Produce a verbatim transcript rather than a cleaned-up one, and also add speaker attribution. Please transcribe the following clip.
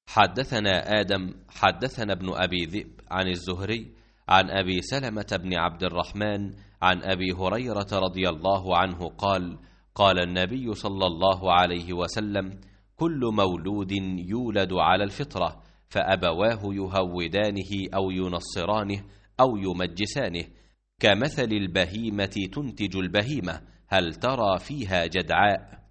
Speaker 1: حدثنا آدم حدثنا ابن أبي ذئب عن الزهري عن أبي سلمة بن عبد الرحمن عن أبي هريرة رضي الله عنه قال قال النبي صلى الله عليه وسلم: كل مولود يولد على الفطرة، فأبواه يهودانه أو ينصرانه أو يمجسانه، كمثل البهيمة تنتج البهيمة، هل ترى فيها جدعاء؟